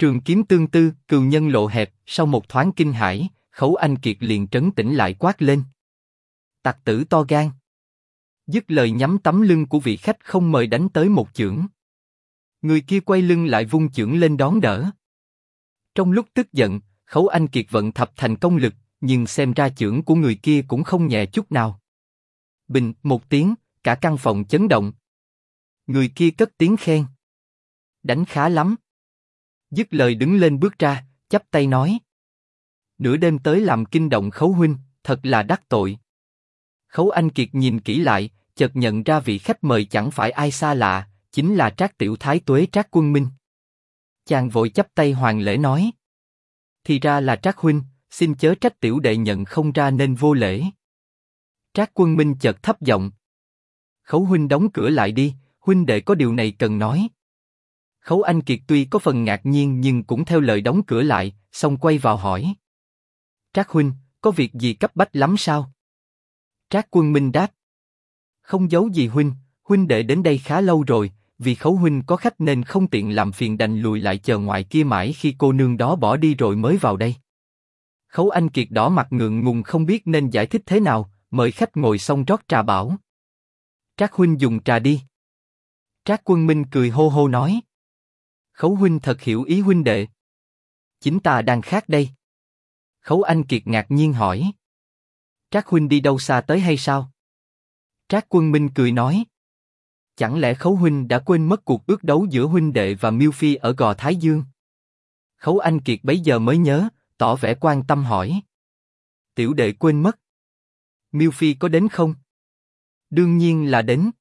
Trường kiếm tương tư, cừu nhân lộ hẹp, sau một thoáng kinh hãi, Khấu Anh Kiệt liền trấn tĩnh lại quát lên. Tặc tử to gan. Dứt lời nhắm tấm lưng của vị khách không mời đánh tới một chưởng. Người kia quay lưng lại vung chưởng lên đón đỡ. Trong lúc tức giận, Khấu Anh Kiệt vận thập thành công lực, nhưng xem ra chưởng của người kia cũng không nhẹ chút nào. Bình một tiếng, cả căn phòng chấn động. Người kia cất tiếng khen. Đánh khá lắm. Dứt lời đứng lên bước ra, chắp tay nói. Nửa đêm tới làm kinh động Khấu huynh, thật là đắc tội. Khấu Anh Kiệt nhìn kỹ lại, chợt nhận ra vị khách mời chẳng phải ai xa lạ, chính là Trác Tiểu Thái Tuế Trác Quân Minh. Chàng vội chắp tay hoàn lễ nói. Thì ra là Trác huynh, xin chớ trách tiểu đệ nhận không ra nên vô lễ. Trác Quân Minh chợt thấp giọng. Khấu huynh đóng cửa lại đi, huynh đệ có điều này cần nói. Khấu Anh Kiệt tuy có phần ngạc nhiên nhưng cũng theo lời đóng cửa lại, xong quay vào hỏi. Trác huynh, có việc gì cấp bách lắm sao? Trác Quân Minh đáp. Không giấu gì huynh, huynh đệ đến đây khá lâu rồi, vì Khấu huynh có khách nên không tiện làm phiền đành lùi lại chờ ngoài kia mãi khi cô nương đó bỏ đi rồi mới vào đây. Khấu Anh Kiệt đỏ mặt ngượng ngùng không biết nên giải thích thế nào, mời khách ngồi xong rót trà bảo. Trác huynh dùng trà đi. Trác Quân Minh cười hô hô nói. Khấu huynh thật hiểu ý huynh đệ. Chính ta đang khát đây. Khấu Anh Kiệt ngạc nhiên hỏi. Trác huynh đi đâu xa tới hay sao? Trác Quân Minh cười nói. Chẳng lẽ Khấu huynh đã quên mất cuộc ước đấu giữa huynh đệ và Miêu Phi ở Gò Thái Dương? Khấu Anh Kiệt bấy giờ mới nhớ, tỏ vẻ quan tâm hỏi. Tiểu đệ quên mất. Miêu Phi có đến không? Đương nhiên là đến.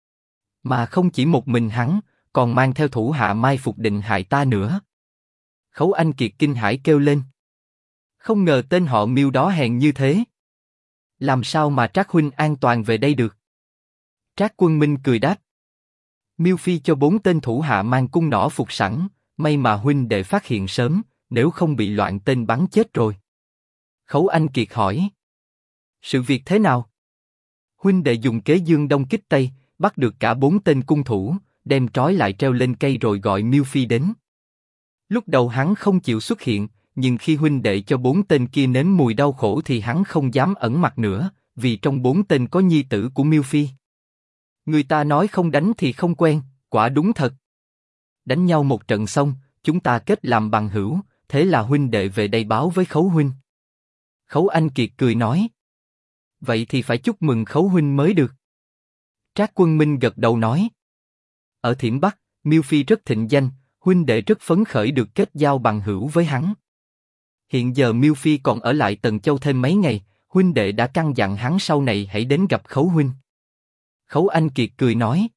Mà không chỉ một mình hắn, còn mang theo thủ hạ mai phục định hại ta nữa. Khấu Anh Kiệt kinh hãi kêu lên. Không ngờ tên họ Miêu đó hèn như thế. Làm sao mà Trác huynh an toàn về đây được? Trác Quân Minh cười đáp. Miêu Phi cho 4 tên thủ hạ mang cung nỏ phục sẵn, may mà huynh đệ phát hiện sớm, nếu không bị loạn tên bắn chết rồi. Khấu Anh Kiệt hỏi. Sự việc thế nào? Huynh đệ dùng kế dương đông kích tây, bắt được cả 4 tên cung thủ, đem trói lại treo lên cây rồi gọi Miêu Phi đến. Lúc đầu hắn không chịu xuất hiện, nhưng khi huynh đệ cho 4 tên kia nếm mùi đau khổ thì hắn không dám ẩn mặt nữa, vì trong 4 tên có nhi tử của Miêu Phi. Người ta nói không đánh thì không quen, quả đúng thật. Đánh nhau một trận xong, chúng ta kết làm bằng hữu, thế là huynh đệ về đây báo với Khấu huynh. Khấu Anh Kiệt cười nói. Vậy thì phải chúc mừng Khấu huynh mới được. Trác Quân Minh gật đầu nói. Ở Thiểm Bắc, Miêu Phi rất thịnh danh, huynh đệ rất phấn khởi được kết giao bằng hữu với hắn. Hiện giờ Miêu Phi còn ở lại Tần Châu thêm mấy ngày, huynh đệ đã căn dặn hắn sau này hãy đến gặp Khấu huynh. Khấu Anh Kiệt cười nói.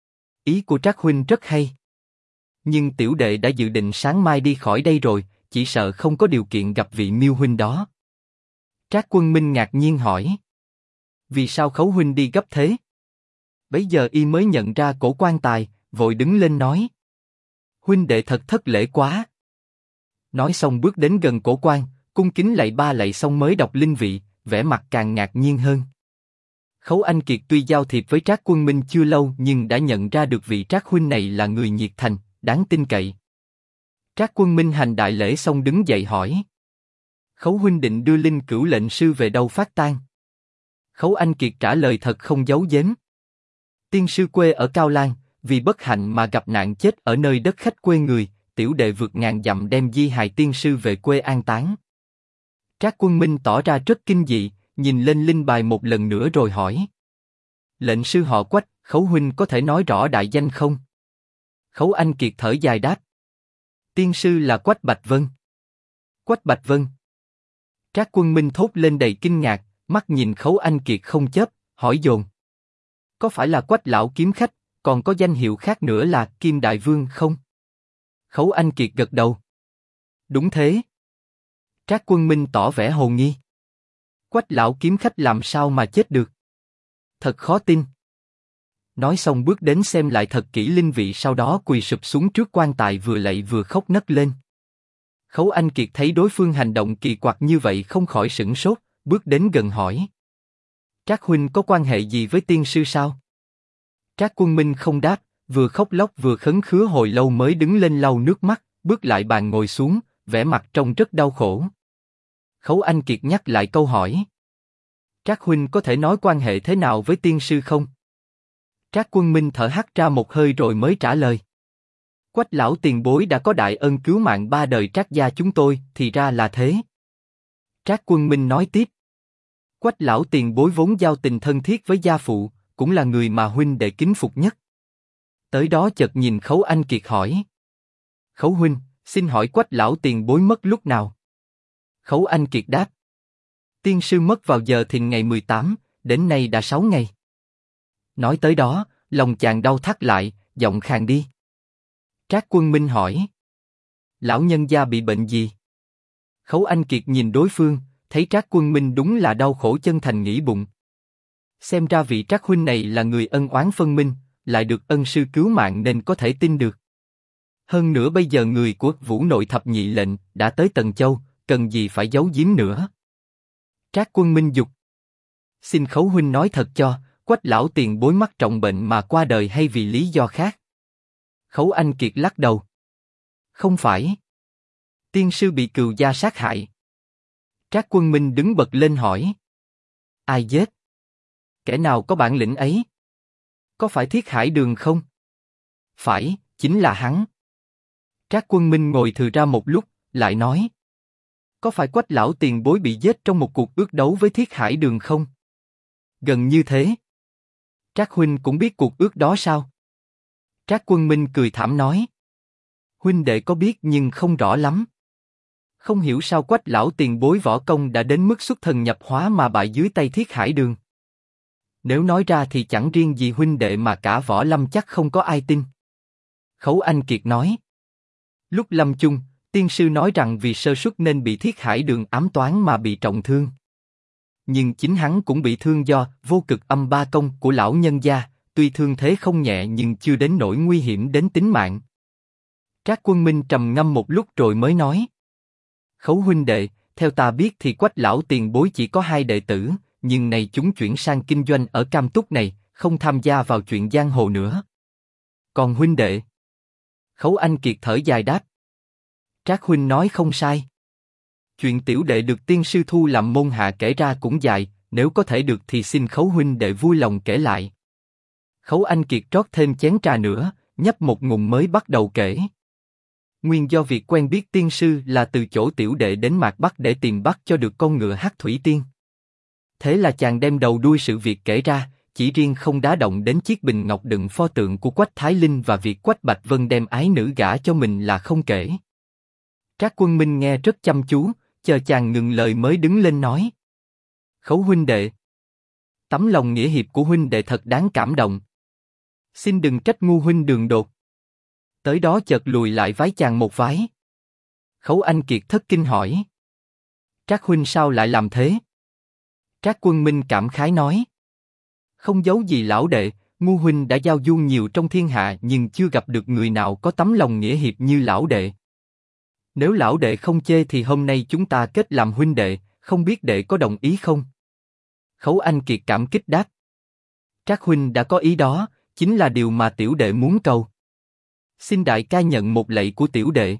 Ý của Trác huynh rất hay. Nhưng tiểu đệ đã dự định sáng mai đi khỏi đây rồi, chỉ sợ không có điều kiện gặp vị Miêu huynh đó. Trác Quân Minh ngạc nhiên hỏi. Vì sao Khấu huynh đi gấp thế? Bấy giờ y mới nhận ra cổ quan tài, vội đứng lên nói. Huynh đệ thật thất lễ quá. Nói xong bước đến gần cổ quan, cung kính lạy 3 lạy xong mới đọc linh vị, vẻ mặt càng ngạc nhiên hơn. Khấu Anh Kiệt tuy giao thiệp với Trác Quân Minh chưa lâu nhưng đã nhận ra được vị Trác huynh này là người nhiệt thành, đáng tin cậy. Trác Quân Minh hành đại lễ xong đứng dậy hỏi. Khấu huynh định đưa Linh Cửu lệnh sư về đâu phát tang? Khấu Anh Kiệt trả lời thật không giấu giếm. Tiên sư quê ở Cao Lan, vì bất hạnh mà gặp nạn chết ở nơi đất khách quê người, tiểu đệ vượt ngàn dặm đem di hài tiên sư về quê an táng. Trác Quân Minh tỏ ra rất kinh dị, nhìn lên linh bài một lần nữa rồi hỏi. Lệnh sư họ Quách, Khấu huynh có thể nói rõ đại danh không? Khấu Anh Kiệt thở dài đáp. Tiên sư là Quách Bạch Vân. Quách Bạch Vân. Trác Quân Minh thốt lên đầy kinh ngạc, mắt nhìn Khấu Anh Kiệt không chớp, hỏi dồn. Có phải là Quách lão kiếm khách, còn có danh hiệu khác nữa là Kim Đại Vương không? Khấu Anh Kiệt gật đầu. Đúng thế. Trác Quân Minh tỏ vẻ hồ nghi. Quách lão kiếm khách làm sao mà chết được? Thật khó tin. Nói xong bước đến xem lại thật kỹ linh vị, sau đó quỳ sụp xuống trước quan tài vừa lạy vừa khóc nấc lên. Khấu Anh Kiệt thấy đối phương hành động kỳ quặc như vậy không khỏi sửng sốt, bước đến gần hỏi. Trác huynh có quan hệ gì với tiên sư sao? Trác Quân Minh không đáp, vừa khóc lóc vừa khấn khứa hồi lâu mới đứng lên lau nước mắt, bước lại bàn ngồi xuống, vẻ mặt trông rất đau khổ. Khấu Anh Kiệt nhắc lại câu hỏi. Trác huynh có thể nói quan hệ thế nào với tiên sư không? Trác Quân Minh thở hắt ra một hơi rồi mới trả lời. Quách lão tiền bối đã có đại ân cứu mạng 3 đời Trác gia chúng tôi, thì ra là thế. Trác Quân Minh nói tiếp. Quách lão tiền bối vốn giao tình thân thiết với gia phụ, cũng là người mà huynh đệ kính phục nhất. Tới đó chợt nhìn Khấu Anh Kiệt hỏi. Khấu huynh, xin hỏi Quách lão tiền bối mất lúc nào? Khấu Anh Kiệt đáp. Tiên sư mất vào giờ thìn ngày 18, đến nay đã 6 ngày. Nói tới đó, lòng chàng đau thắt lại, giọng khàn đi. Trác Quân Minh hỏi. Lão nhân gia bị bệnh gì? Khấu Anh Kiệt nhìn đối phương, thấy Trác Quân Minh đúng là đau khổ chân thành nghĩ bụng. Xem ra vị Trác huynh này là người ân oán phân minh, lại được ân sư cứu mạng nên có thể tin được. Hơn nữa bây giờ người của Vũ Nội Thập Nhị lệnh đã tới Tần Châu, cần gì phải giấu giếm nữa. Trác Quân Minh dục. Xin Khấu huynh nói thật cho, Quách lão tiền bối mắc trọng bệnh mà qua đời hay vì lý do khác? Khấu Anh Kiệt lắc đầu. Không phải. Tiên sư bị cừu gia sát hại. Trác Quân Minh đứng bật lên hỏi. Ai giết? Kẻ nào có bản lĩnh ấy? Có phải Thiết Hải Đường không? Phải, chính là hắn. Trác Quân Minh ngồi thừ ra một lúc, lại nói. Có phải Quách lão tiền bối bị giết trong một cuộc ước đấu với Thiết Hải Đường không? Gần như thế. Trác huynh cũng biết cuộc ước đó sao? Trác Quân Minh cười thảm nói. Huynh đệ có biết nhưng không rõ lắm. Không hiểu sao Quách lão tiền bối võ công đã đến mức xuất thần nhập hóa mà bại dưới tay Thiết Hải Đường. Nếu nói ra thì chẳng riêng gì huynh đệ mà cả võ lâm chắc không có ai tin. Khấu Anh Kiệt nói. Lúc lâm chung, tiên sư nói rằng vì sơ suất nên bị Thiết Hải Đường ám toán mà bị trọng thương. Nhưng chính hắn cũng bị thương do vô cực âm ba công của lão nhân gia, tuy thương thế không nhẹ nhưng chưa đến nỗi nguy hiểm đến tính mạng. Trác Quân Minh trầm ngâm một lúc rồi mới nói. Khấu huynh đệ, theo ta biết thì Quách lão tiền bối chỉ có 2 đệ tử, nhưng này chúng chuyển sang kinh doanh ở Cam Túc này, không tham gia vào chuyện giang hồ nữa. Còn huynh đệ? Khấu Anh Kiệt thở dài đáp. Trác huynh nói không sai. Chuyện tiểu đệ được tiên sư thu làm môn hạ kể ra cũng dài, nếu có thể được thì xin Khấu huynh đệ vui lòng kể lại. Khấu Anh Kiệt rót thêm chén trà nữa, nhấp một ngụm mới bắt đầu kể. Nguyên do việc quen biết tiên sư là từ chỗ tiểu đệ đến Mạc Bắc để tìm bắt cho được con ngựa Hắc Thủy Tiên. Thế là chàng đem đầu đuôi sự việc kể ra, chỉ riêng không đá động đến chiếc bình ngọc đựng pho tượng của Quách Thái Linh và việc Quách Bạch Vân đem ái nữ gả cho mình là không kể. Trác Quân Minh nghe rất chăm chú, chờ chàng ngừng lời mới đứng lên nói. Khấu huynh đệ, tấm lòng nghĩa hiệp của huynh đệ thật đáng cảm động. Xin đừng trách ngu huynh đường đột. Tới đó chợt lùi lại vái chàng một vái. Khấu Anh Kiệt thất kinh hỏi. Trác huynh sao lại làm thế? Trác Quân Minh cảm khái nói. Không giấu gì lão đệ, ngu huynh đã giao du nhiều trong thiên hạ nhưng chưa gặp được người nào có tấm lòng nghĩa hiệp như lão đệ. Nếu lão đệ không chê thì hôm nay chúng ta kết làm huynh đệ, không biết đệ có đồng ý không? Khấu Anh Kiệt cảm kích đáp. Trác huynh đã có ý đó, chính là điều mà tiểu đệ muốn cầu. Xin đại ca nhận một lạy của tiểu đệ.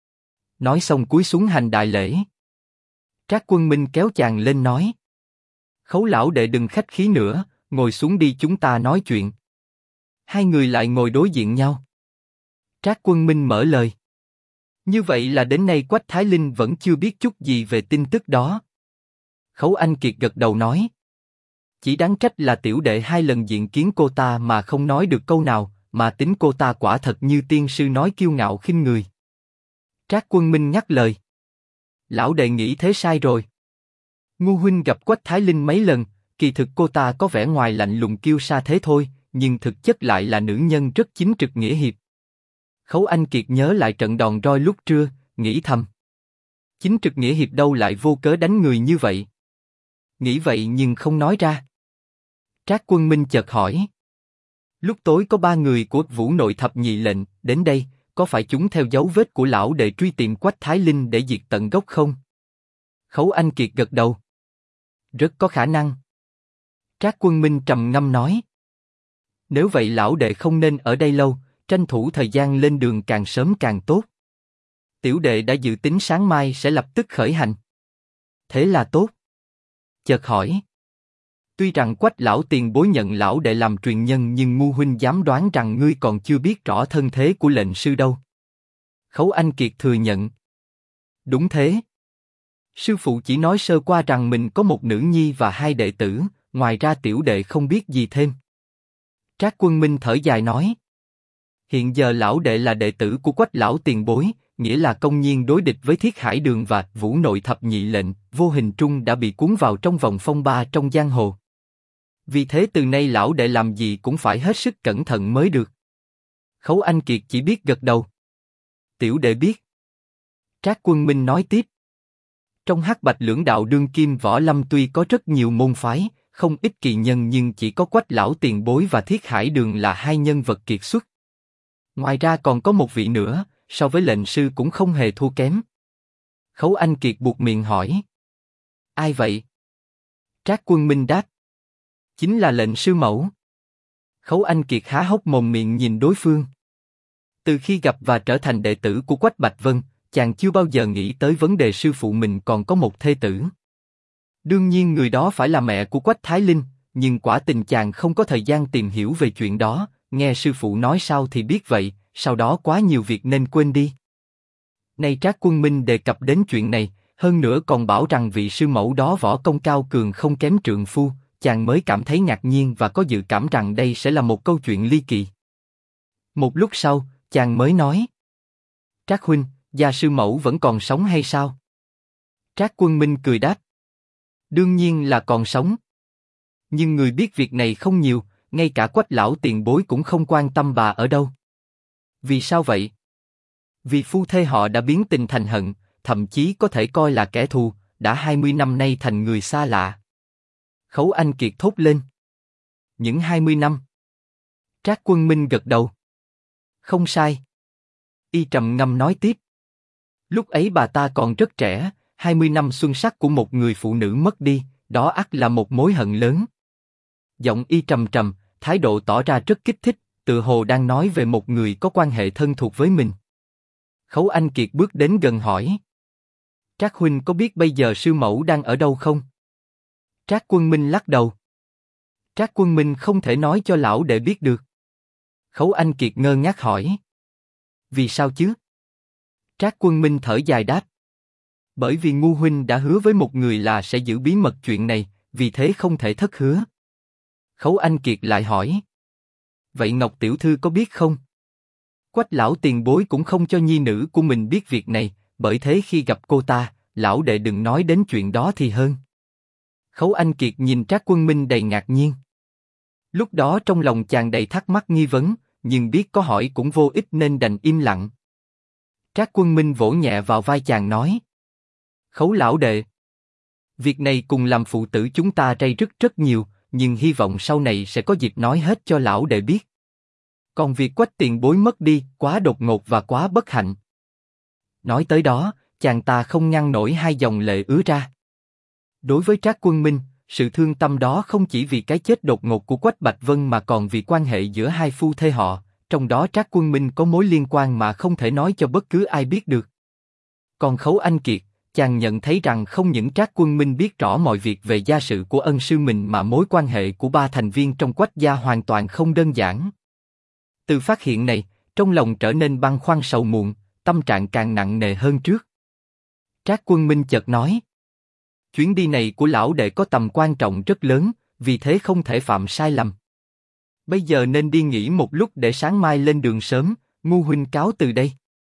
Nói xong cúi xuống hành đại lễ. Trác Quân Minh kéo chàng lên nói. Khấu lão đệ đừng khách khí nữa, ngồi xuống đi chúng ta nói chuyện. Hai người lại ngồi đối diện nhau. Trác Quân Minh mở lời. Như vậy là đến nay Quách Thái Linh vẫn chưa biết chút gì về tin tức đó. Khấu Anh Kiệt gật đầu nói. Chỉ đáng trách là tiểu đệ 2 lần diện kiến cô ta mà không nói được câu nào, mà tính cô ta quả thật như tiên sư nói kiêu ngạo khinh người. Trác Quân Minh nhắc lời. Lão đệ nghĩ thế sai rồi. Ngu huynh gặp Quách Thái Linh mấy lần, kỳ thực cô ta có vẻ ngoài lạnh lùng kiêu sa thế thôi, nhưng thực chất lại là nữ nhân rất chính trực nghĩa hiệp. Khấu Anh Kiệt nhớ lại trận đòn roi lúc trưa, nghĩ thầm. Chính trực nghĩa hiệp đâu lại vô cớ đánh người như vậy. Nghĩ vậy nhưng không nói ra. Trác Quân Minh chợt hỏi. Lúc tối có 3 người của Vũ Nội Thập Nhị lệnh đến đây, có phải chúng theo dấu vết của lão đệ truy tìm Quách Thái Linh để diệt tận gốc không? Khấu Anh Kiệt gật đầu. Rất có khả năng. Trác Quân Minh trầm ngâm nói. Nếu vậy lão đệ không nên ở đây lâu, tranh thủ thời gian lên đường càng sớm càng tốt. Tiểu đệ đã dự tính sáng mai sẽ lập tức khởi hành. Thế là tốt. Chợt hỏi. Tuy rằng Quách lão tiền bối nhận lão đệ làm truyền nhân, nhưng ngu huynh dám đoán rằng ngươi còn chưa biết rõ thân thế của lệnh sư đâu. Khấu Anh Kiệt thừa nhận. Đúng thế. Sư phụ chỉ nói sơ qua rằng mình có một nữ nhi và 2 đệ tử, ngoài ra tiểu đệ không biết gì thêm. Trác Quân Minh thở dài nói. Hiện giờ lão đệ là đệ tử của Quách lão tiền bối, nghĩa là công nhiên đối địch với Thiết Hải Đường và Vũ Nội thập nhị lệnh, vô hình trung đã bị cuốn vào trong vòng phong ba trong giang hồ. Vì thế từ nay lão đệ làm gì cũng phải hết sức cẩn thận mới được. Khấu Anh Kiệt chỉ biết gật đầu. Tiểu đệ biết. Trác Quân Minh nói tiếp. Trong Hắc Bạch lưỡng đạo đương kim võ lâm tuy có rất nhiều môn phái, không ít kỳ nhân, nhưng chỉ có Quách lão tiền bối và Thiết Hải Đường là 2 nhân vật kiệt xuất. Ngoài ra còn có một vị nữa, so với lệnh sư cũng không hề thua kém. Khấu Anh Kiệt buột miệng hỏi. Ai vậy? Trác Quân Minh đáp. Chính là lệnh sư mẫu. Khấu Anh Kiệt há hốc mồm miệng nhìn đối phương. Từ khi gặp và trở thành đệ tử của Quách Bạch Vân, chàng chưa bao giờ nghĩ tới vấn đề sư phụ mình còn có một thê tử. Đương nhiên người đó phải là mẹ của Quách Thái Linh, nhưng quả tình chàng không có thời gian tìm hiểu về chuyện đó, nghe sư phụ nói sao thì biết vậy, sau đó quá nhiều việc nên quên đi. Nay Trác Quân Minh đề cập đến chuyện này, hơn nữa còn bảo rằng vị sư mẫu đó võ công cao cường không kém trượng phu, chàng mới cảm thấy ngạc nhiên và có dự cảm rằng đây sẽ là một câu chuyện ly kỳ. Một lúc sau, chàng mới nói. Trác huynh, gia sư mẫu vẫn còn sống hay sao? Trác Quân Minh cười đáp. Đương nhiên là còn sống. Nhưng người biết việc này không nhiều, ngay cả Quách lão tiền bối cũng không quan tâm bà ở đâu. Vì sao vậy? Vì phu thê họ đã biến tình thành hận, thậm chí có thể coi là kẻ thù, đã 20 năm nay thành người xa lạ. Khấu Anh Kiệt thốt lên. Những 20 năm. Trác Quân Minh gật đầu. Không sai. Y trầm ngâm nói tiếp. Lúc ấy bà ta còn rất trẻ, 20 năm xuân sắc của một người phụ nữ mất đi, đó ắt là một mối hận lớn. Giọng Y trầm trầm, thái độ tỏ ra rất kích thích, tựa hồ đang nói về một người có quan hệ thân thuộc với mình. Khấu Anh Kiệt bước đến gần hỏi. Trác huynh có biết bây giờ sư mẫu đang ở đâu không? Trác Quân Minh lắc đầu. Trác Quân Minh không thể nói cho lão đệ biết được. Khấu Anh Kiệt ngơ ngác hỏi. Vì sao chứ? Trác Quân Minh thở dài đáp. Bởi vì ngu huynh đã hứa với một người là sẽ giữ bí mật chuyện này, vì thế không thể thất hứa. Khấu Anh Kiệt lại hỏi. Vậy Ngọc tiểu thư có biết không? Quách lão tiền bối cũng không cho nhi nữ của mình biết việc này, bởi thế khi gặp cô ta, lão đệ đừng nói đến chuyện đó thì hơn. Khấu Anh Kiệt nhìn Trác Quân Minh đầy ngạc nhiên. Lúc đó trong lòng chàng đầy thắc mắc nghi vấn, nhưng biết có hỏi cũng vô ích nên đành im lặng. Trác Quân Minh vỗ nhẹ vào vai chàng nói. Khấu lão đệ. Việc này cùng làm phụ tử chúng ta rây rứt rất nhiều, nhưng hy vọng sau này sẽ có dịp nói hết cho lão đệ biết. Còn việc Quách tiền bối mất đi, quá đột ngột và quá bất hạnh. Nói tới đó, chàng ta không ngăn nổi 2 dòng lệ ứa ra. Đối với Trác Quân Minh, sự thương tâm đó không chỉ vì cái chết đột ngột của Quách Bạch Vân mà còn vì quan hệ giữa 2 phu thê họ, trong đó Trác Quân Minh có mối liên quan mà không thể nói cho bất cứ ai biết được. Còn Khấu Anh Kiệt, chàng nhận thấy rằng không những Trác Quân Minh biết rõ mọi việc về gia sự của ân sư mình mà mối quan hệ của 3 thành viên trong Quách gia hoàn toàn không đơn giản. Từ phát hiện này, trong lòng trở nên băn khoăn sầu muộn, tâm trạng càng nặng nề hơn trước. Trác Quân Minh chợt nói. Chuyến đi này của lão đệ có tầm quan trọng rất lớn, vì thế không thể phạm sai lầm. Bây giờ nên đi nghỉ một lúc để sáng mai lên đường sớm, ngu huynh cáo từ đây.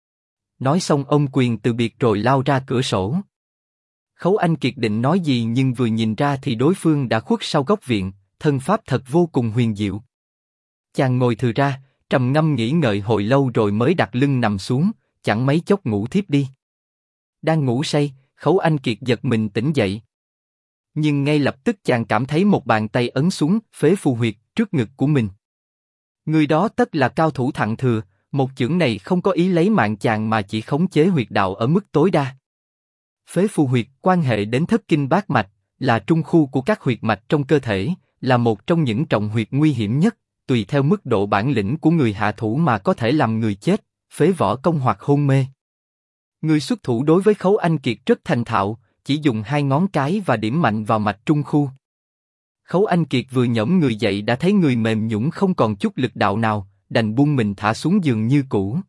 Nói xong ông quyền từ biệt rồi lao ra cửa sổ. Khấu Anh Kiệt định nói gì nhưng vừa nhìn ra thì đối phương đã khuất sau góc viện, thân pháp thật vô cùng huyền diệu. Chàng ngồi thừ ra, trầm ngâm nghĩ ngợi hồi lâu rồi mới đặt lưng nằm xuống, chẳng mấy chốc ngủ thiếp đi. Đang ngủ say, Khấu Anh Kiệt giật mình tỉnh dậy. Nhưng ngay lập tức chàng cảm thấy một bàn tay ấn xuống phế phù huyệt trước ngực của mình. Người đó tất là cao thủ thặng thừa, một chưởng này không có ý lấy mạng chàng mà chỉ khống chế huyệt đạo ở mức tối đa. Phế phù huyệt quan hệ đến thất kinh bát mạch, là trung khu của các huyệt mạch trong cơ thể, là một trong những trọng huyệt nguy hiểm nhất, tùy theo mức độ bản lĩnh của người hạ thủ mà có thể làm người chết, phế võ công hoặc hôn mê. Người xuất thủ đối với Khấu Anh Kiệt rất thành thạo, chỉ dùng 2 ngón cái và điểm mạnh vào mạch trung khu. Khấu Anh Kiệt vừa nhổm người dậy đã thấy người mềm nhũn không còn chút lực đạo nào, đành buông mình thả xuống giường như cũ.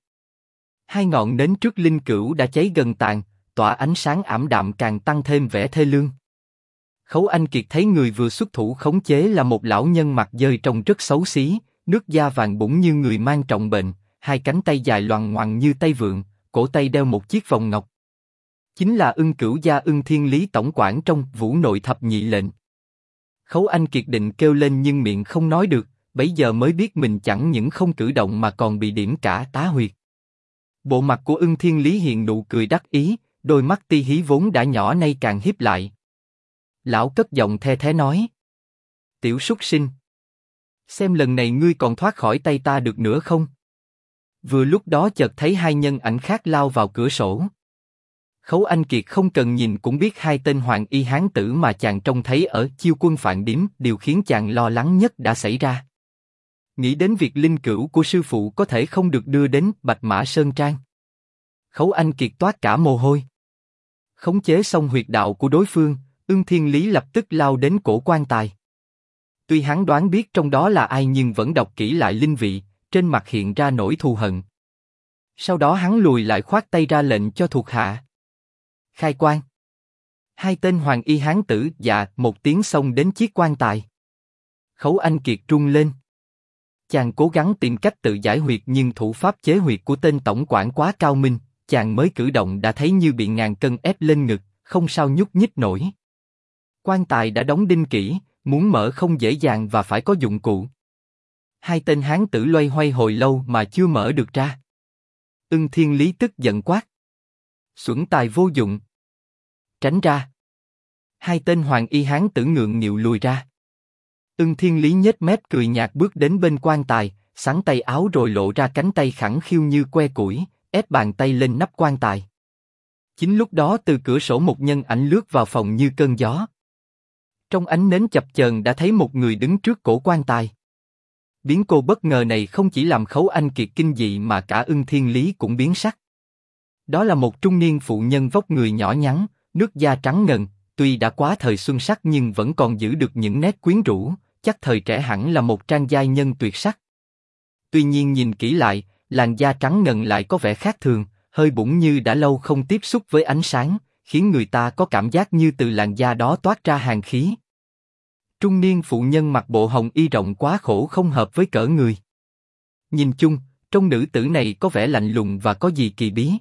2 ngọn nến trước linh cữu đã cháy gần tàn, tỏa ánh sáng ảm đạm càng tăng thêm vẻ thê lương. Khấu Anh Kiệt thấy người vừa xuất thủ khống chế là một lão nhân mặt dơi trông rất xấu xí, nước da vàng bụng như người mang trọng bệnh, 2 cánh tay dài loằng ngoằng như tay vượn, cổ tay đeo một chiếc vòng ngọc. Chính là Ưng Cửu gia Ưng Thiên Lý tổng quản trong Vũ Nội Thập Nhị Lệnh. Khấu Anh Kiệt định kêu lên nhưng miệng không nói được, bấy giờ mới biết mình chẳng những không cử động mà còn bị điểm cả tá huyệt. Bộ mặt của Ưng Thiên Lý hiện nụ cười đắc ý, đôi mắt ti hí vốn đã nhỏ nay càng híp lại. Lão cất giọng the thé nói: Tiểu súc sinh, xem lần này ngươi còn thoát khỏi tay ta được nữa không? Vừa lúc đó chợt thấy 2 nhân ảnh khác lao vào cửa sổ. Khấu Anh Kiệt không cần nhìn cũng biết 2 tên hoàng y hán tử mà chàng trông thấy ở Chiêu Quân Phạn Điếm, điều khiến chàng lo lắng nhất đã xảy ra. Nghĩ đến việc linh cữu của sư phụ có thể không được đưa đến Bạch Mã Sơn Trang. Khấu Anh Kiệt toát cả mồ hôi. Khống chế xong huyệt đạo của đối phương, Ưng Thiên Lý lập tức lao đến cổ quan tài. Tuy hắn đoán biết trong đó là ai nhưng vẫn đọc kỹ lại linh vị, trên mặt hiện ra nỗi thù hận. Sau đó hắn lùi lại khoát tay ra lệnh cho thuộc hạ. Khai quan. 2 tên hoàng y hán tử dạ một tiếng xông đến chiếc quan tài. Khấu Anh Kiệt run lên. Chàng cố gắng tìm cách tự giải huyệt nhưng thủ pháp chế huyệt của tên tổng quản quá cao minh, chàng mới cử động đã thấy như bị ngàn cân ép lên ngực, không sao nhúc nhích nổi. Quan tài đã đóng đinh kỹ, muốn mở không dễ dàng và phải có dụng cụ. 2 tên hán tử loay hoay hồi lâu mà chưa mở được ra. Ưng Thiên Lý tức giận quát: Xuẩn tài vô dụng! Tránh ra! 2 tên hoàng y hán tử ngượng nghịu lùi ra. Ưng Thiên Lý nhếch mép cười nhạt bước đến bên quan tài, xắn tay áo rồi lộ ra cánh tay khẳng khiu như que củi, ép bàn tay lên nắp quan tài. Chính lúc đó từ cửa sổ một nhân ảnh lướt vào phòng như cơn gió. Trong ánh nến chập chờn đã thấy một người đứng trước cổ quan tài. Biến cô bất ngờ này không chỉ làm Khấu Anh Kiệt kinh dị mà cả Ưng Thiên Lý cũng biến sắc. Đó là một trung niên phụ nhân vóc người nhỏ nhắn, nước da trắng ngần, tuy đã quá thời xuân sắc nhưng vẫn còn giữ được những nét quyến rũ, chắc thời trẻ hẳn là một trang giai nhân tuyệt sắc. Tuy nhiên nhìn kỹ lại, làn da trắng ngần lại có vẻ khác thường, hơi bụng như đã lâu không tiếp xúc với ánh sáng, khiến người ta có cảm giác như từ làn da đó toát ra hàn khí. Trung niên phụ nhân mặc bộ hồng y rộng quá khổ không hợp với cỡ người. Nhìn chung, trong nữ tử này có vẻ lạnh lùng và có gì kỳ bí.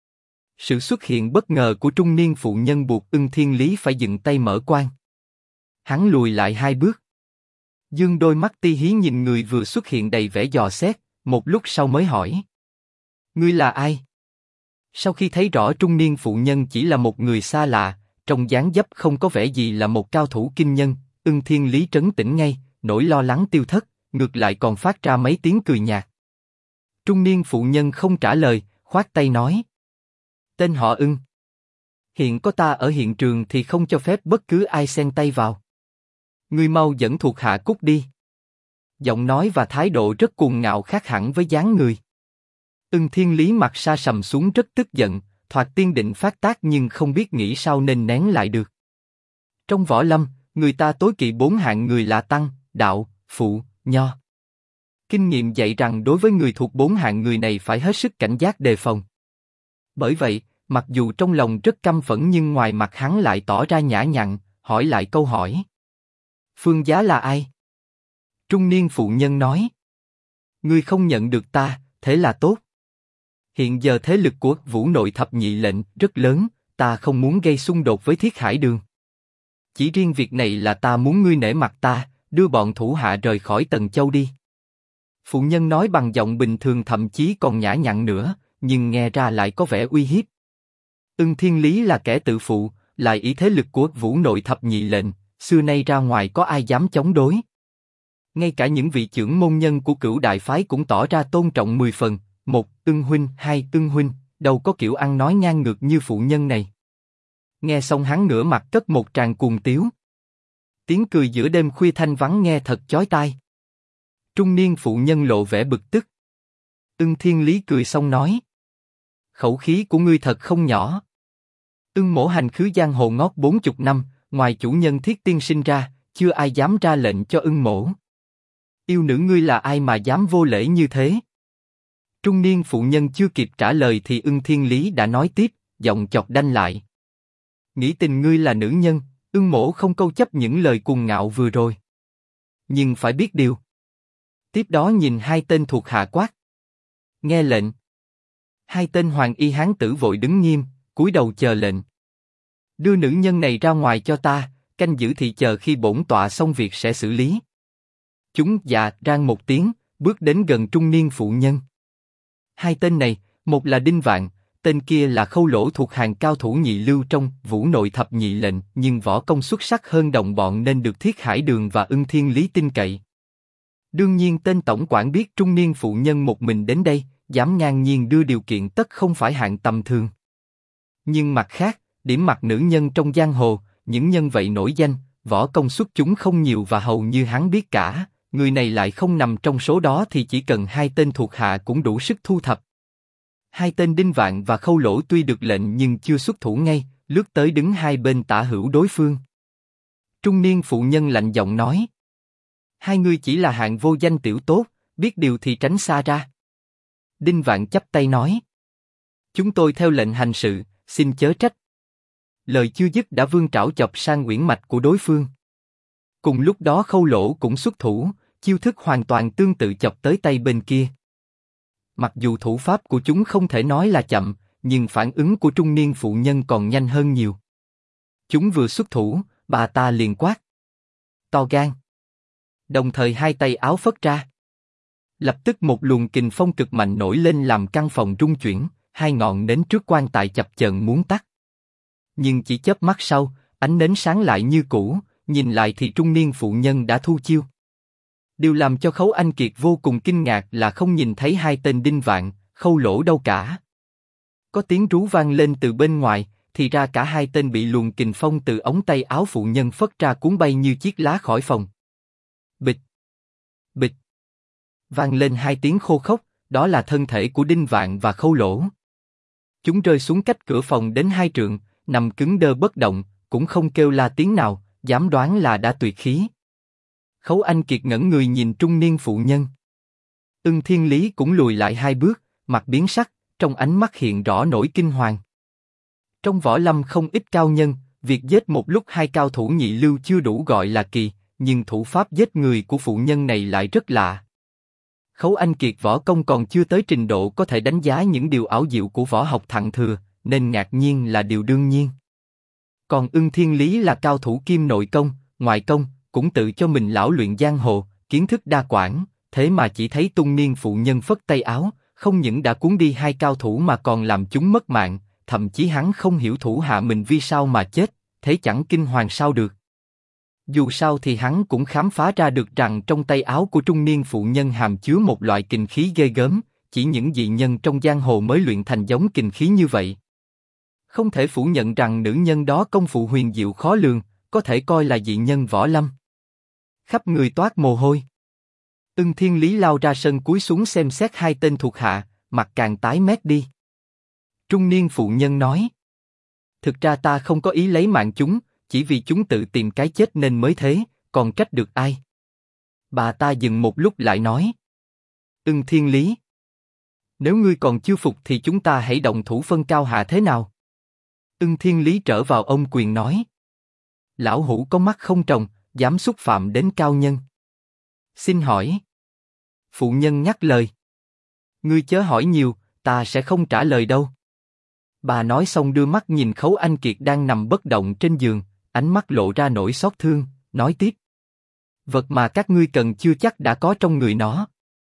Sự xuất hiện bất ngờ của trung niên phụ nhân buộc Ưng Thiên Lý phải dừng tay mở quan. Hắn lùi lại 2 bước. Dương đôi mắt ti hí nhìn người vừa xuất hiện đầy vẻ dò xét, một lúc sau mới hỏi: Ngươi là ai? Sau khi thấy rõ trung niên phụ nhân chỉ là một người xa lạ, trong dáng dấp không có vẻ gì là một cao thủ kinh nhân, Ưng Thiên Lý trấn tĩnh ngay, nỗi lo lắng tiêu thất, ngược lại còn phát ra mấy tiếng cười nhạt. Trung niên phụ nhân không trả lời, khoát tay nói: Tên họ Ưng. Hiện có ta ở hiện trường thì không cho phép bất cứ ai xen tay vào. Ngươi mau dẫn thuộc hạ cút đi. Giọng nói và thái độ rất cuồng ngạo khác hẳn với dáng người. Ưng Thiên Lý mặt sa sầm xuống rất tức giận, thoạt tiên định phát tác nhưng không biết nghĩ sao nên nén lại được. Trong võ lâm, người ta tối kỵ 4 hạng người là tăng, đạo, phụ, nho. Kinh nghiệm dạy rằng đối với người thuộc 4 hạng người này phải hết sức cảnh giác đề phòng. Bởi vậy, mặc dù trong lòng rất căm phẫn nhưng ngoài mặt hắn lại tỏ ra nhã nhặn, hỏi lại câu hỏi: Phương Giá là ai? Trung niên phụ nhân nói: Ngươi không nhận được ta, thế là tốt. Hiện giờ thế lực của Vũ Nội Thập Nhị Lệnh rất lớn, ta không muốn gây xung đột với Thiết Hải Đường. Chỉ riêng việc này là ta muốn ngươi nể mặt ta, đưa bọn thủ hạ rời khỏi Tần Châu đi. Phụ nhân nói bằng giọng bình thường thậm chí còn nhã nhặn nữa, nhưng nghe ra lại có vẻ uy hiếp. Ưng Thiên Lý là kẻ tự phụ, lại ý thế lực của Vũ Nội Thập Nhị Lệnh, xưa nay ra ngoài có ai dám chống đối. Ngay cả những vị trưởng môn nhân của Cửu Đại Phái cũng tỏ ra tôn trọng 10 phần, 1 Ưng huynh, 2 Ưng huynh, đâu có kiểu ăn nói ngang ngược như phụ nhân này. Nghe xong hắn ngửa mặt cất một tràng cuồng tiếu. Tiếng cười giữa đêm khuya thanh vắng nghe thật chói tai. Trung niên phụ nhân lộ vẻ bực tức. Ưng Thiên Lý cười xong nói: khẩu khí của ngươi thật không nhỏ. Ưng Mỗ hành khứ giang hồ ngót 40 năm, ngoài chủ nhân Thiết Tiên sinh ra, chưa ai dám ra lệnh cho Ưng Mỗ. Yêu nữ ngươi là ai mà dám vô lễ như thế? Trung niên phụ nhân chưa kịp trả lời thì Ưng Thiên Lý đã nói tiếp, giọng chọc đanh lại. Nghĩ tình ngươi là nữ nhân, Ưng Mỗ không câu chấp những lời cuồng ngạo vừa rồi. Nhưng phải biết điều. Tiếp đó nhìn hai tên thuộc hạ quát. Nghe lệnh. Hai tên hoàng y hán tử vội đứng nghiêm, cúi đầu chờ lệnh. Đưa nữ nhân này ra ngoài cho ta, canh giữ thị chờ khi bổn tọa xong việc sẽ xử lý. Chúng dạ rang một tiếng, bước đến gần trung niên phụ nhân. Hai tên này, một là Đinh Vạn, tên kia là Khâu Lỗ thuộc hàng cao thủ nhị lưu trong Vũ Nội thập nhị lệnh, nhưng võ công xuất sắc hơn đồng bọn nên được Thiết Hải Đường và Ưng Thiên Lý tin cậy. Đương nhiên tên tổng quản biết trung niên phụ nhân một mình đến đây, dám ngang nhiên đưa điều kiện tất không phải hạng tầm thường. Nhưng mặt khác, điểm mặt nữ nhân trong giang hồ, những nhân vậy nổi danh, võ công xuất chúng không nhiều và hầu như hắn biết cả, người này lại không nằm trong số đó thì chỉ cần hai tên thuộc hạ cũng đủ sức thu thập. Hai tên Đinh Vạn và Khâu Lỗ tuy được lệnh nhưng chưa xuất thủ ngay, lướt tới đứng hai bên tả hữu đối phương. Trung niên phụ nhân lạnh giọng nói. Hai người chỉ là hạng vô danh tiểu tốt, biết điều thì tránh xa ra. Đinh Vạn chắp tay nói. Chúng tôi theo lệnh hành sự, xin chớ trách. Lời chưa dứt đã vươn trảo chọc sang uyển mạch của đối phương. Cùng lúc đó Khâu Lỗ cũng xuất thủ, chiêu thức hoàn toàn tương tự chọc tới tay bên kia. Mặc dù thủ pháp của chúng không thể nói là chậm, nhưng phản ứng của trung niên phụ nhân còn nhanh hơn nhiều. Chúng vừa xuất thủ, bà ta liền quát. To gan. Đồng thời hai tay áo phất ra. Lập tức một luồng kình phong cực mạnh nổi lên làm căn phòng rung chuyển, hai ngọn nến trước quan tài chập chờn muốn tắt. Nhưng chỉ chớp mắt sau, ánh nến sáng lại như cũ, nhìn lại thì trung niên phụ nhân đã thu chiêu. Điều làm cho Khấu Anh Kiệt vô cùng kinh ngạc là không nhìn thấy hai tên Đinh Vạn, Khâu Lỗ đâu cả. Có tiếng rú vang lên từ bên ngoài, thì ra cả hai tên bị luồng kình phong từ ống tay áo phụ nhân phất ra cuốn bay như chiếc lá khỏi phòng. Bịch, bịch, vang lên hai tiếng khô khốc, đó là thân thể của Đinh Vạn và Khâu Lỗ. Chúng rơi xuống cách cửa phòng đến 2 trượng, nằm cứng đơ bất động, cũng không kêu la tiếng nào, dám đoán là đã tuyệt khí. Khấu Anh Kiệt ngẩn người nhìn trung niên phụ nhân. Ưng Thiên Lý cũng lùi lại 2 bước, mặt biến sắc, trong ánh mắt hiện rõ nỗi kinh hoàng. Trong võ lâm không ít cao nhân, việc giết một lúc 2 cao thủ nhị lưu chưa đủ gọi là kỳ, nhưng thủ pháp giết người của phụ nhân này lại rất lạ. Khấu Anh Kiệt võ công còn chưa tới trình độ có thể đánh giá những điều ảo diệu của võ học thặng thừa, nên ngạc nhiên là điều đương nhiên. Còn Ưng Thiên Lý là cao thủ kim nội công, ngoại công, cũng tự cho mình lão luyện giang hồ, kiến thức đa quảng, thế mà chỉ thấy tung niên phụ nhân phất tay áo, không những đã cuốn đi 2 cao thủ mà còn làm chúng mất mạng, thậm chí hắn không hiểu thủ hạ mình vì sao mà chết, thế chẳng kinh hoàng sao được. Dù sao thì hắn cũng khám phá ra được rằng trong tay áo của trung niên phụ nhân hàm chứa một loại kình khí ghê gớm, chỉ những dị nhân trong giang hồ mới luyện thành giống kình khí như vậy. Không thể phủ nhận rằng nữ nhân đó công phu huyền diệu khó lường, có thể coi là dị nhân võ lâm. Khắp người toát mồ hôi. Ưng Thiên Lý lao ra sân cúi xuống xem xét hai tên thuộc hạ, mặt càng tái mét đi. Trung niên phụ nhân nói. Thực ra ta không có ý lấy mạng chúng, chỉ vì chúng tự tìm cái chết nên mới thế, còn trách được ai? Bà ta dừng một lúc lại nói. Ưng Thiên Lý. Nếu ngươi còn chưa phục thì chúng ta hãy động thủ phân cao hạ thế nào? Ưng Thiên Lý trở vào ôm quyền nói. Lão hủ có mắt không tròng, dám xúc phạm đến cao nhân. Xin hỏi. Phụ nhân nhắc lời. Ngươi chớ hỏi nhiều, ta sẽ không trả lời đâu. Bà nói xong đưa mắt nhìn Khấu Anh Kiệt đang nằm bất động trên giường, ánh mắt lộ ra nỗi xót thương, nói tiếp. Vật mà các ngươi cần chưa chắc đã có trong người nó.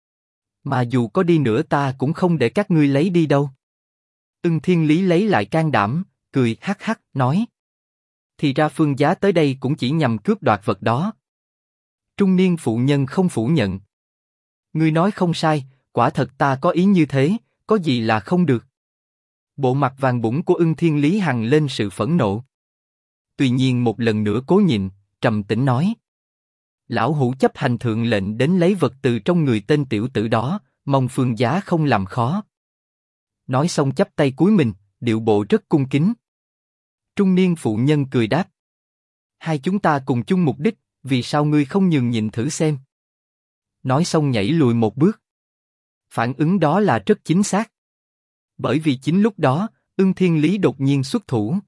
Mà dù có đi nữa ta cũng không để các ngươi lấy đi đâu. Ưng Thiên Lý lấy lại can đảm, cười hắc hắc, nói. Thì ra Phương Giá tới đây cũng chỉ nhằm cướp đoạt vật đó. Trung niên phụ nhân không phủ nhận. Ngươi nói không sai, quả thật ta có ý như thế, có gì là không được. Bộ mặt vàng bủng của Ưng Thiên Lý hằn lên sự phẫn nộ. Tuy nhiên một lần nữa cố nhịn, trầm tĩnh nói. Lão hủ chấp hành thượng lệnh đến lấy vật từ trong người tên tiểu tử đó, mong Phương Giá không làm khó. Nói xong chắp tay cúi mình, điệu bộ rất cung kính. Trung niên phụ nhân cười đáp. Hai chúng ta cùng chung mục đích, vì sao ngươi không nhường nhịn thử xem? Nói xong nhảy lùi một bước. Phản ứng đó là rất chính xác. Bởi vì chính lúc đó, Ưng Thiên Lý đột nhiên xuất thủ.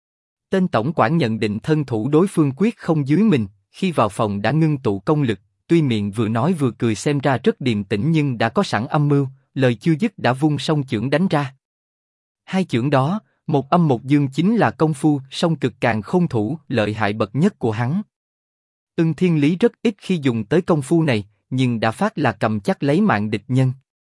Tên tổng quản nhận định thân thủ đối phương quyết không dưới mình, khi vào phòng đã ngưng tụ công lực, tuy miệng vừa nói vừa cười xem ra rất điềm tĩnh nhưng đã có sẵn âm mưu, lời chưa dứt đã vung song chưởng đánh ra. Hai chưởng đó, một âm một dương chính là công phu song cực càng khôn thủ, lợi hại bậc nhất của hắn. Ưng Thiên Lý rất ít khi dùng tới công phu này, nhưng đã phát là cầm chắc lấy mạng địch nhân.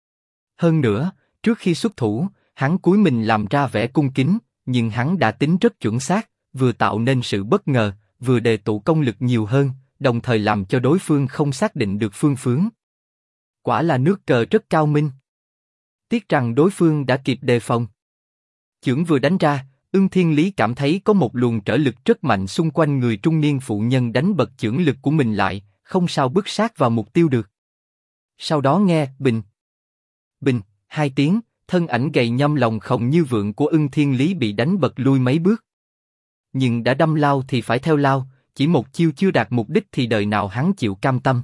Hơn nữa, trước khi xuất thủ, hắn cúi mình làm ra vẻ cung kính, nhưng hắn đã tính rất chuẩn xác, vừa tạo nên sự bất ngờ, vừa đề tụ công lực nhiều hơn, đồng thời làm cho đối phương không xác định được phương hướng. Quả là nước cờ rất cao minh. Tiếc rằng đối phương đã kịp đề phòng. Chưởng vừa đánh ra, Ưng Thiên Lý cảm thấy có một luồng trở lực rất mạnh xung quanh người trung niên phụ nhân đánh bật chưởng lực của mình lại, không sao bước sát vào mục tiêu được. Sau đó nghe bình, bình, hai tiếng, thân ảnh gầy nhom lòng khổng như vượn của Ưng Thiên Lý bị đánh bật lui mấy bước. Nhưng đã đâm lao thì phải theo lao, chỉ một chiêu chưa đạt mục đích thì đời nào hắn chịu cam tâm.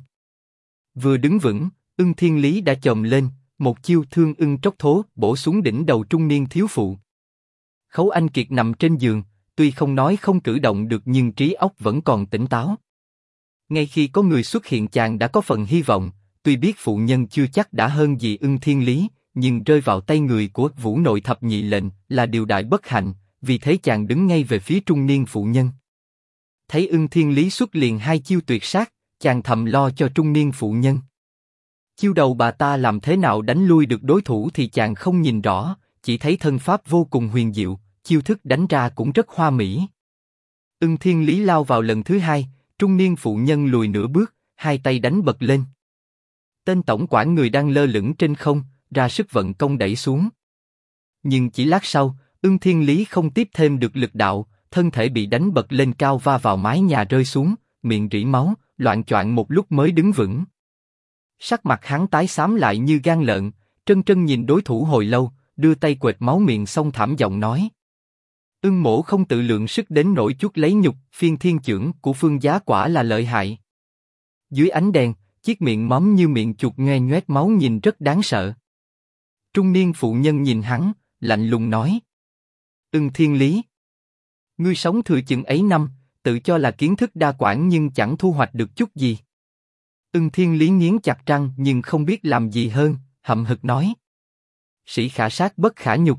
Vừa đứng vững, Ưng Thiên Lý đã chồm lên, một chiêu thương ưng tróc thố bổ xuống đỉnh đầu trung niên thiếu phụ. Khấu Anh Kiệt nằm trên giường, tuy không nói không cử động được nhưng trí óc vẫn còn tỉnh táo. Ngay khi có người xuất hiện chàng đã có phần hy vọng, tuy biết phụ nhân chưa chắc đã hơn gì Ưng Thiên Lý, nhưng rơi vào tay người của Vũ Nội Thập Nhị Lệnh là điều đại bất hạnh, vì thế chàng đứng ngay về phía trung niên phụ nhân. Thấy Ưng Thiên Lý xuất liền hai chiêu tuyệt sát, chàng thầm lo cho trung niên phụ nhân. Chiêu đầu bà ta làm thế nào đánh lui được đối thủ thì chàng không nhìn rõ, chỉ thấy thân pháp vô cùng huyền diệu, chiêu thức đánh ra cũng rất hoa mỹ. Ưng Thiên Lý lao vào lần thứ hai, trung niên phụ nhân lùi nửa bước, hai tay đánh bật lên. Tên tổng quản người đang lơ lửng trên không, ra sức vận công đẩy xuống. Nhưng chỉ lát sau, Ưng Thiên Lý không tiếp thêm được lực đạo, thân thể bị đánh bật lên cao va vào mái nhà rơi xuống, miệng rỉ máu, loạng choạng một lúc mới đứng vững. Sắc mặt hắn tái xám lại như gan lợn, trân trân nhìn đối thủ hồi lâu, đưa tay quệt máu miệng xong thảm giọng nói: Ưng mỗ không tự lượng sức đến nỗi chuốc lấy nhục, phiên thiên chưởng của Phương Giá quả là lợi hại. Dưới ánh đèn, chiếc miệng móm như miệng chuột nhoe nhoét máu nhìn rất đáng sợ. Trung niên phụ nhân nhìn hắn, lạnh lùng nói: Ưng Thiên Lý, ngươi sống thừa chừng ấy năm, tự cho là kiến thức đa quảng nhưng chẳng thu hoạch được chút gì. Ưng Thiên Lý nghiến chặt răng nhưng không biết làm gì hơn, hậm hực nói: Sĩ khả sát bất khả nhục.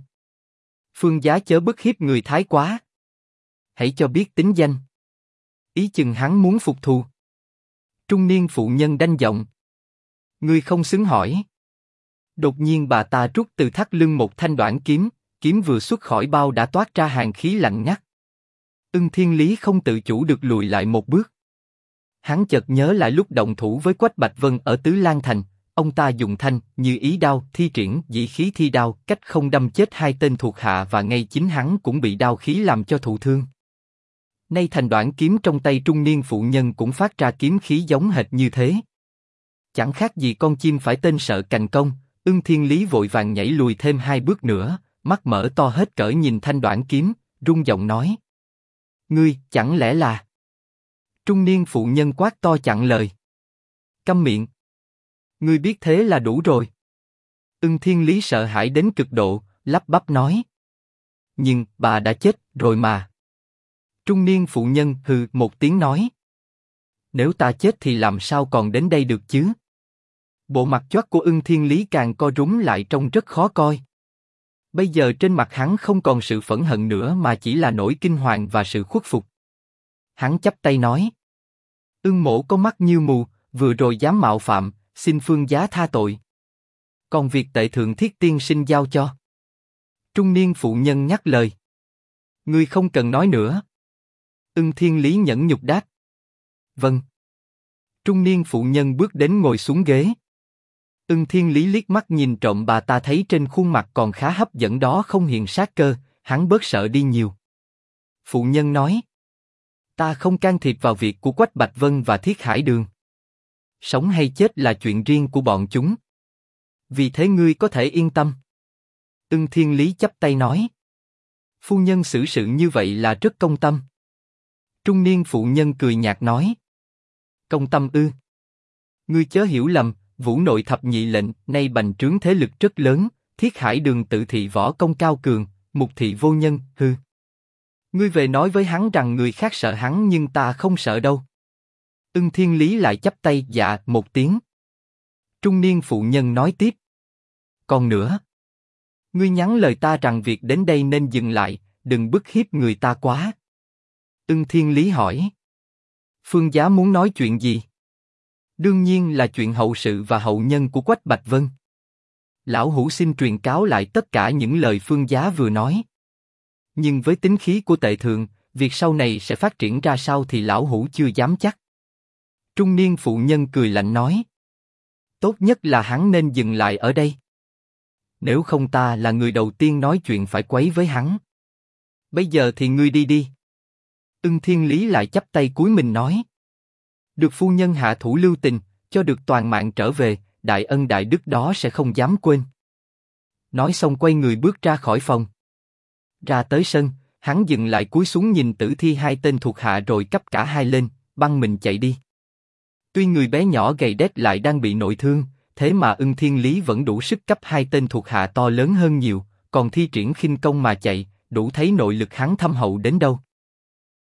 Phương Giá chớ bức hiếp người thái quá. Hãy cho biết tính danh. Ý chừng hắn muốn phục thù. Trung niên phụ nhân đanh giọng: Ngươi không xứng hỏi. Đột nhiên bà ta rút từ thắt lưng một thanh đoản kiếm, kiếm vừa xuất khỏi bao đã toát ra hàn khí lạnh ngắt. Ưng Thiên Lý không tự chủ được lùi lại một bước. Hắn chợt nhớ lại lúc động thủ với Quách Bạch Vân ở Tứ Lan Thành, ông ta dùng thanh như ý đao thi triển dĩ khí thi đao, cách không đâm chết hai tên thuộc hạ và ngay chính hắn cũng bị đao khí làm cho thụ thương. Nay thành đoạn kiếm trong tay trung niên phụ nhân cũng phát ra kiếm khí giống hệt như thế. Chẳng khác gì con chim phải tên sợ cành công. Ưng Thiên Lý vội vàng nhảy lùi thêm hai bước nữa, mắt mở to hết cỡ nhìn thanh đoạn kiếm, run giọng nói: Ngươi, chẳng lẽ là... Trung niên phụ nhân quát to chặn lời: Câm miệng! Ngươi biết thế là đủ rồi. Ưng Thiên Lý sợ hãi đến cực độ, lắp bắp nói: Nhưng, bà đã chết rồi mà. Trung niên phụ nhân hừ một tiếng nói: Nếu ta chết thì làm sao còn đến đây được chứ? Bộ mặt choác của Ưng Thiên Lý càng co rúm lại trông rất khó coi. Bây giờ trên mặt hắn không còn sự phẫn hận nữa mà chỉ là nỗi kinh hoàng và sự khuất phục. Hắn chắp tay nói: Ưng mỗ có mắt như mù, vừa rồi dám mạo phạm, xin Phương Giá tha tội. Còn việc tệ thượng thiết tiên sinh giao cho. Trung niên phụ nhân nhắc lời: Ngươi không cần nói nữa. Ưng Thiên Lý nhẫn nhục đáp: Vâng. Trung niên phụ nhân bước đến ngồi xuống ghế. Ưng Thiên Lý liếc mắt nhìn trộm bà ta thấy trên khuôn mặt còn khá hấp dẫn đó không hiện sát cơ, hắn bớt sợ đi nhiều. Phụ nhân nói: Ta không can thiệp vào việc của Quách Bạch Vân và Thiết Hải Đường. Sống hay chết là chuyện riêng của bọn chúng. Vì thế ngươi có thể yên tâm. Ưng Thiên Lý chắp tay nói. Phu nhân xử sự như vậy là rất công tâm. Trung niên phụ nhân cười nhạt nói. Công tâm ư? Ngươi chớ hiểu lầm, Vũ Nội thập nhị lệnh nay bành trướng thế lực rất lớn, Thiết Hải Đường tự thị võ công cao cường, Mục thị vô nhân, hư. Ngươi về nói với hắn rằng người khác sợ hắn nhưng ta không sợ đâu. Ưng Thiên Lý lại chắp tay dạ một tiếng. Trung niên phụ nhân nói tiếp. Còn nữa. Ngươi nhắn lời ta rằng việc đến đây nên dừng lại, đừng bức hiếp người ta quá. Ưng Thiên Lý hỏi. Phương giá muốn nói chuyện gì? Đương nhiên là chuyện hậu sự và hậu nhân của Quách Bạch Vân. Lão hủ xin truyền cáo lại tất cả những lời Phương giá vừa nói. Nhưng với tính khí của Tệ Thượng, việc sau này sẽ phát triển ra sao thì lão hủ chưa dám chắc. Trung niên phụ nhân cười lạnh nói. Tốt nhất là hắn nên dừng lại ở đây. Nếu không ta là người đầu tiên nói chuyện phải quấy với hắn. Bây giờ thì ngươi đi đi. Ưng Thiên Lý lại chắp tay cúi mình nói. Được phu nhân hạ thủ lưu tình, cho được toàn mạng trở về, đại ân đại đức đó sẽ không dám quên. Nói xong quay người bước ra khỏi phòng. Ra tới sân, hắn dừng lại cúi xuống nhìn tử thi hai tên thuộc hạ rồi cấp cả hai lên, băng mình chạy đi. Tuy người bé nhỏ gầy đét lại đang bị nội thương, thế mà Ưng Thiên Lý vẫn đủ sức cấp hai tên thuộc hạ to lớn hơn nhiều, còn thi triển khinh công mà chạy, đủ thấy nội lực hắn thâm hậu đến đâu.